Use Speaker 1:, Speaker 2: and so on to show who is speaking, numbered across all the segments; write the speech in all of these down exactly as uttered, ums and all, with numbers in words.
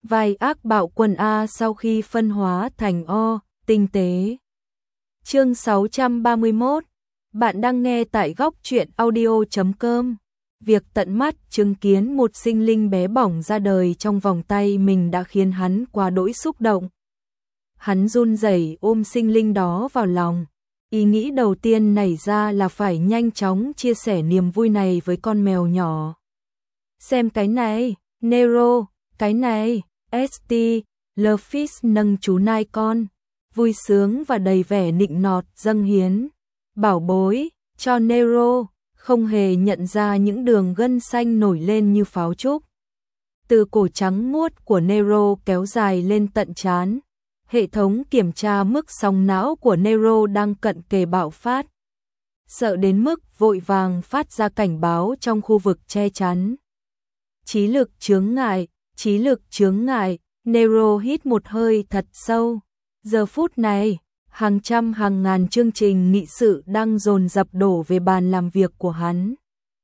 Speaker 1: Vai ác bạo quân A sau khi phân hóa thành O, tinh tế. Chương sáu trăm ba mươi mốt. Bạn đang nghe tại góc truyện audio chấm com. Việc tận mắt chứng kiến một sinh linh bé bỏng ra đời trong vòng tay mình đã khiến hắn quá đỗi xúc động. Hắn run rẩy ôm sinh linh đó vào lòng. Ý nghĩ đầu tiên nảy ra là phải nhanh chóng chia sẻ niềm vui này với con mèo nhỏ. Xem cái này, Nero, cái này, ét tê, Luffy nâng chú nai con, vui sướng và đầy vẻ nịnh nọt dâng hiến. Bảo bối, cho Nero, không hề nhận ra những đường gân xanh nổi lên như pháo trúc. Từ cổ trắng muốt của Nero kéo dài lên tận trán. Hệ thống kiểm tra mức sóng não của Nero đang cận kề bạo phát. Sợ đến mức vội vàng phát ra cảnh báo trong khu vực che chắn. Trí lực chướng ngại, trí lực chướng ngại, Nero hít một hơi thật sâu. Giờ phút này, hàng trăm hàng ngàn chương trình nghị sự đang dồn dập đổ về bàn làm việc của hắn.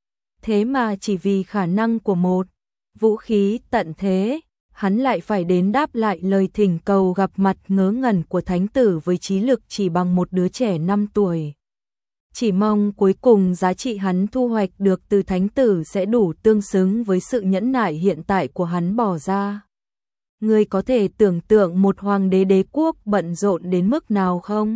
Speaker 1: Thế mà chỉ vì khả năng của một vũ khí tận thế, hắn lại phải đến đáp lại lời thỉnh cầu gặp mặt ngớ ngẩn của thánh tử với trí lực chỉ bằng một đứa trẻ năm tuổi. Chỉ mong cuối cùng giá trị hắn thu hoạch được từ thánh tử sẽ đủ tương xứng với sự nhẫn nại hiện tại của hắn bỏ ra. Ngươi có thể tưởng tượng một hoàng đế đế quốc bận rộn đến mức nào không?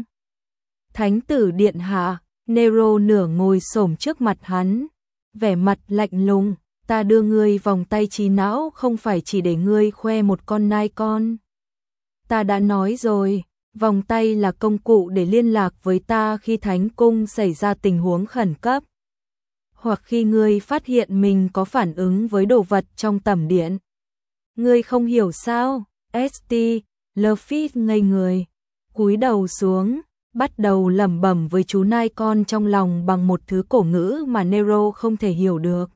Speaker 1: Thánh tử điện hạ, Nero nửa ngồi xổm trước mặt hắn, vẻ mặt lạnh lùng. Ta đưa ngươi vòng tay trí não không phải chỉ để ngươi khoe một con nai con. Ta đã nói rồi, vòng tay là công cụ để liên lạc với ta khi thánh cung xảy ra tình huống khẩn cấp. Hoặc khi ngươi phát hiện mình có phản ứng với đồ vật trong tẩm điện. Ngươi không hiểu sao? ét tê, Luffy ngây người, cúi đầu xuống, bắt đầu lẩm bẩm với chú nai con trong lòng bằng một thứ cổ ngữ mà Nero không thể hiểu được.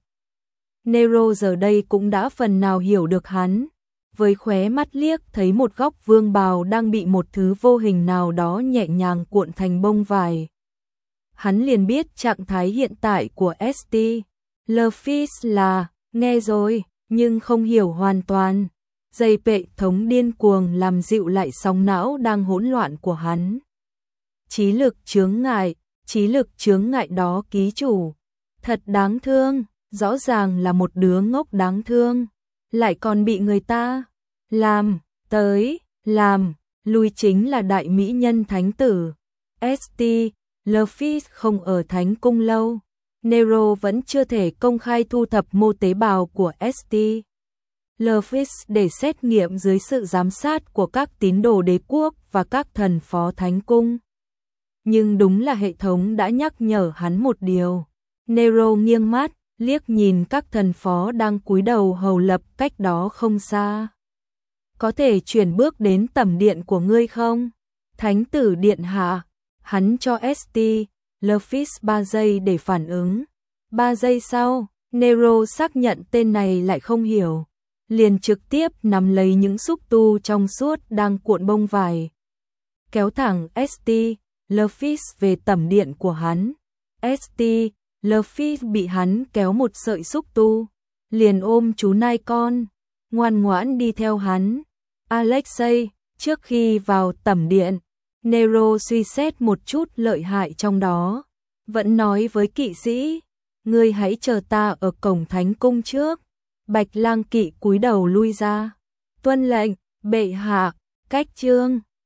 Speaker 1: Nero giờ đây cũng đã phần nào hiểu được hắn, với khóe mắt liếc thấy một góc vương bào đang bị một thứ vô hình nào đó nhẹ nhàng cuộn thành bông vải. Hắn liền biết trạng thái hiện tại của ét tê. Luffy là, nghe rồi, nhưng không hiểu hoàn toàn. Dây hệ thống điên cuồng làm dịu lại sóng não đang hỗn loạn của hắn. Trí lực chướng ngại, trí lực chướng ngại đó ký chủ. Thật đáng thương. Rõ ràng là một đứa ngốc đáng thương, lại còn bị người ta làm, tới, làm, lui chính là đại mỹ nhân thánh tử. ét tê, Luffy không ở thánh cung lâu, Nero vẫn chưa thể công khai thu thập mô tế bào của ét tê. Luffy để xét nghiệm dưới sự giám sát của các tín đồ đế quốc và các thần phó thánh cung. Nhưng đúng là hệ thống đã nhắc nhở hắn một điều. Nero nghiêng mắt, liếc nhìn các thần phó đang cúi đầu hầu lập cách đó không xa. Có thể chuyển bước đến tẩm điện của ngươi không? Thánh tử điện hạ, hắn cho ét tê, Luffy ba giây để phản ứng. ba giây sau, Nero xác nhận tên này lại không hiểu. Liền trực tiếp nắm lấy những xúc tu trong suốt đang cuộn bông vải. Kéo thẳng ét tê, Luffy về tẩm điện của hắn. ét tê, Luffy bị hắn kéo một sợi xúc tu, liền ôm chú nai con, ngoan ngoãn đi theo hắn. Alexei, trước khi vào tẩm điện, Nero suy xét một chút lợi hại trong đó, vẫn nói với kỵ sĩ, ngươi hãy chờ ta ở cổng thánh cung trước. Bạch Lang kỵ cúi đầu lui ra, tuân lệnh, bệ hạ, cách chương.